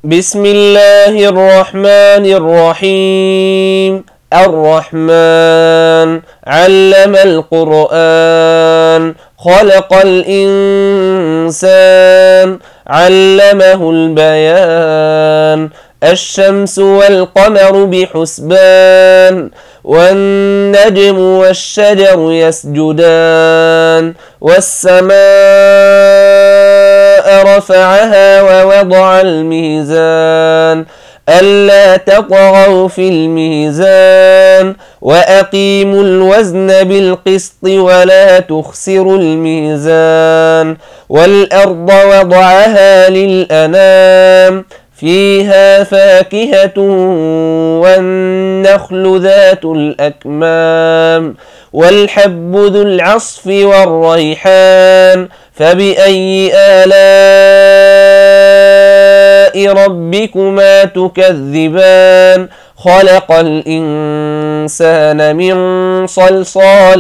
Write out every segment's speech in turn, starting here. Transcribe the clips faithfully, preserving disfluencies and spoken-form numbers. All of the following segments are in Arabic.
بسم الله الرحمن الرحيم. الرحمن علم القرآن خلق الإنسان علمه البيان. الشمس والقمر بحسبان والنجم والشجر يسجدان. والسماء رفعها ووضع الميزان ألا تطغوا في الميزان وأقيموا الوزن بالقسط ولا تخسروا الميزان. والأرض وضعها للأنام فيها فاكهة والنخل ذات الأكمام والحب ذو العصف والريحان. فبأي آلاء ربكما تكذبان؟ خلق الإنسان من صلصال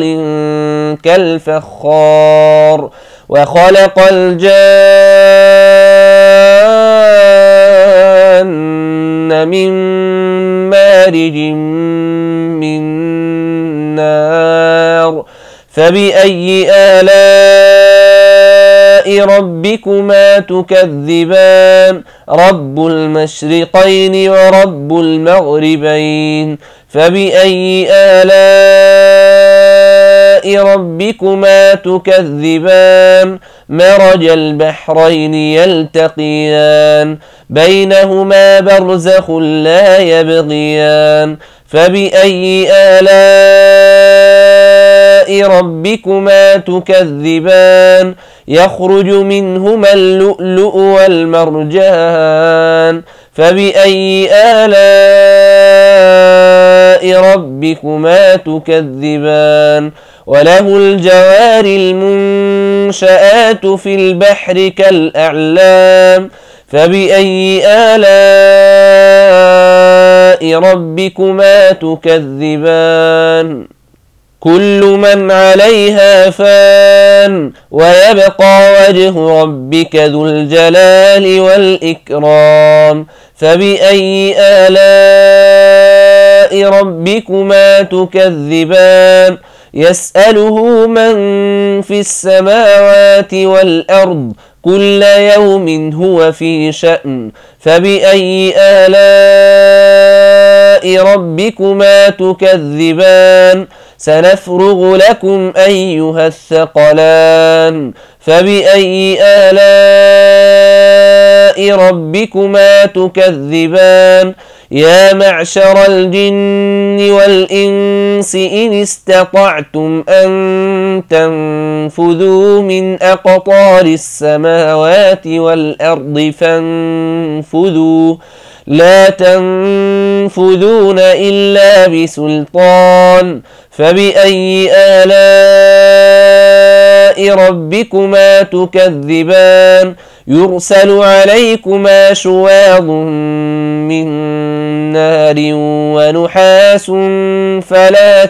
كالفخار وخلق الجان من مارج من نار. فبأي آلاء ربكما تكذبان؟ رب المشرقين ورب المغربين. فبأي آلاء ربكما تكذبان؟ مرج البحرين يلتقيان بينهما برزخ لا يبغيان. فبأي آلاء ربكما تكذبان؟ يخرج منهما اللؤلؤ والمرجان. فبأي آلاء ربكما تكذبان؟ وله الجوار المنشآت في البحر كالأعلام. فبأي آلاء ربكما تكذبان؟ كل من عليها فان ويبقى وجه ربك ذو الجلال والإكرام. فبأي آلاء ربكما تكذبان؟ يسأله من في السماوات والأرض كل يوم هو في شأن. فبأي آلاء ربكما تكذبان؟ سنفرغ لكم أيها الثقلان. فبأي آلاء ربكما تكذبان؟ يا معشر الجن والإنس إن استطعتم أن تنفذوا من أقطار السماوات والأرض فانفذوا لا تنفذون إلا بسلطان. فبأي آلاء ربكما تكذبان؟ يرسل عليكما شواظ من نار ونحاس فلا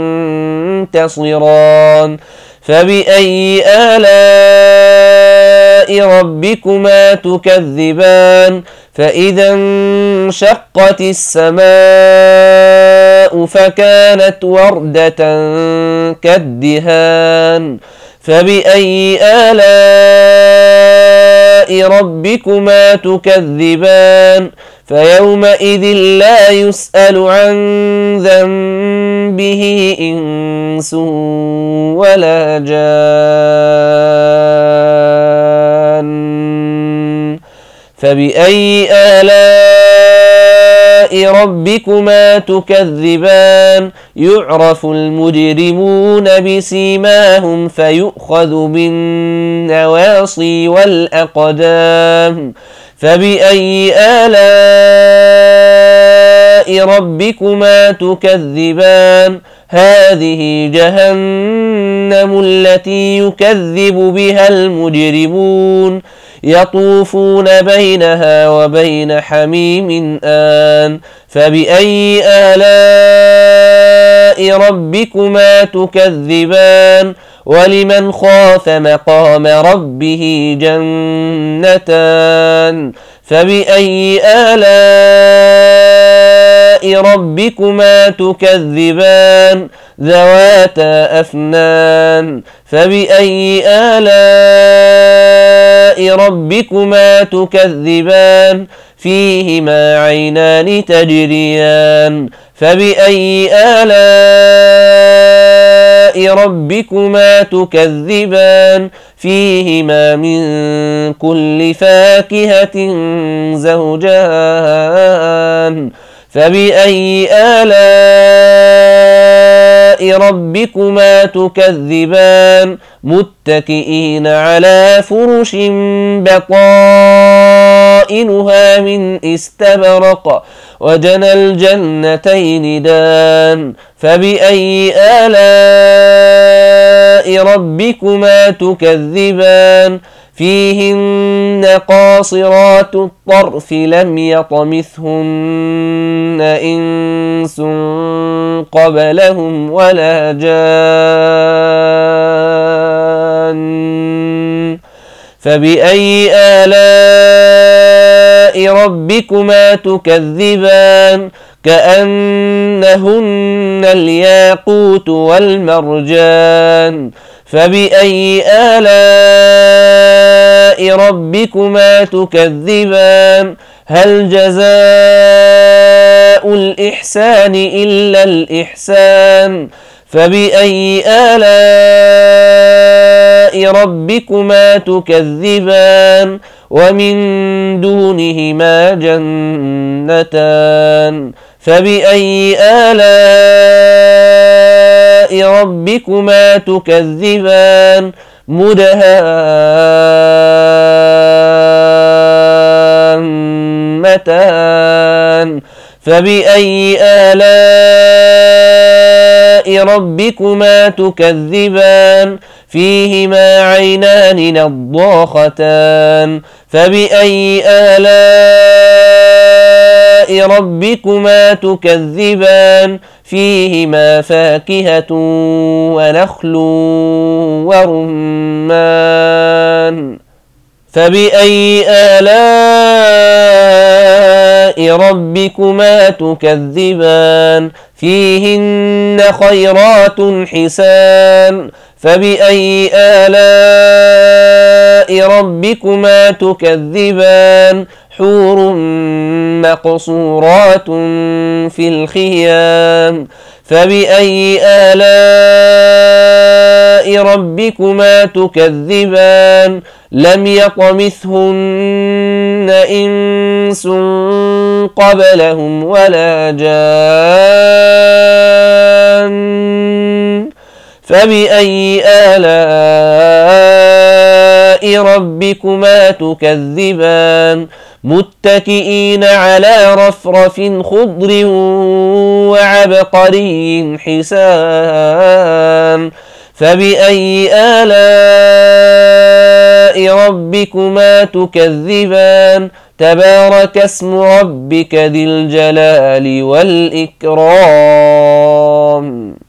تنتصران. فبأي آلاء ربكما تكذبان؟ فإذا انشقت السماء فكانت وردة كالدهان. فبأي آلاء ربكما تكذبان؟ فيومئذ لا يسأل عن ذنبه إنس ولا جان. فبأي آلاء ربكما تكذبان؟ يعرف المجرمون بسيماهم فيؤخذ بالنواصي والأقدام. فبأي آلاء ربكما تكذبان؟ هذه جهنم التي يكذب بها المجرمون يطوفون بينها وبين حميم آن. فبأي آلاء ربكما تكذبان؟ ولمن خاف مقام ربه جنتان فبأي آلاء ربكما تكذبان ذواتا أفنان فبأي آلاء ربكما تكذبان فيهما عينان تجريان فبأي آلاء ربكما تكذبان فيهما من كل فاكهة زوجان فبأي آلاء ربكما تكذبان متكئين على فرش بطائنها من استبرق وجنى الجنتين دان فبأي آلاء ربكما تكذبان فيهن قاصرات الطرف لم يطمثهن إنس قبلهم ولا جان فبأي آلاء ربكما تكذبان كأنهن الياقوت والمرجان فبأي آلاء ربكما تكذبان هل جزاء الإحسان إلا الإحسان فبأي آلاء ربكما تكذبان ومن دونهما جنتان فبأي آلاء ربكما تكذبان مدهامتان فبأي آلاء ربكما تكذبان فيهما عينان نضاختان فبأي آلاء ربكما تكذبان فيهما فاكهة ونخل ورمان فبأي آلاء ربكما تكذبان فيهن خيرات حسان فبأي آلاء ربكما تكذبان حور مقصورات في الخيام فبأي آلاء ربكما تكذبان لم يطمثهن إنس قبلهم ولا جان فبأي آلاء ربكما تكذبان متكئين على رفرف خضر وعبقري حسان فبأي آلاء ربكما تكذبان تبارك اسم ربك ذي الجلال والإكرام.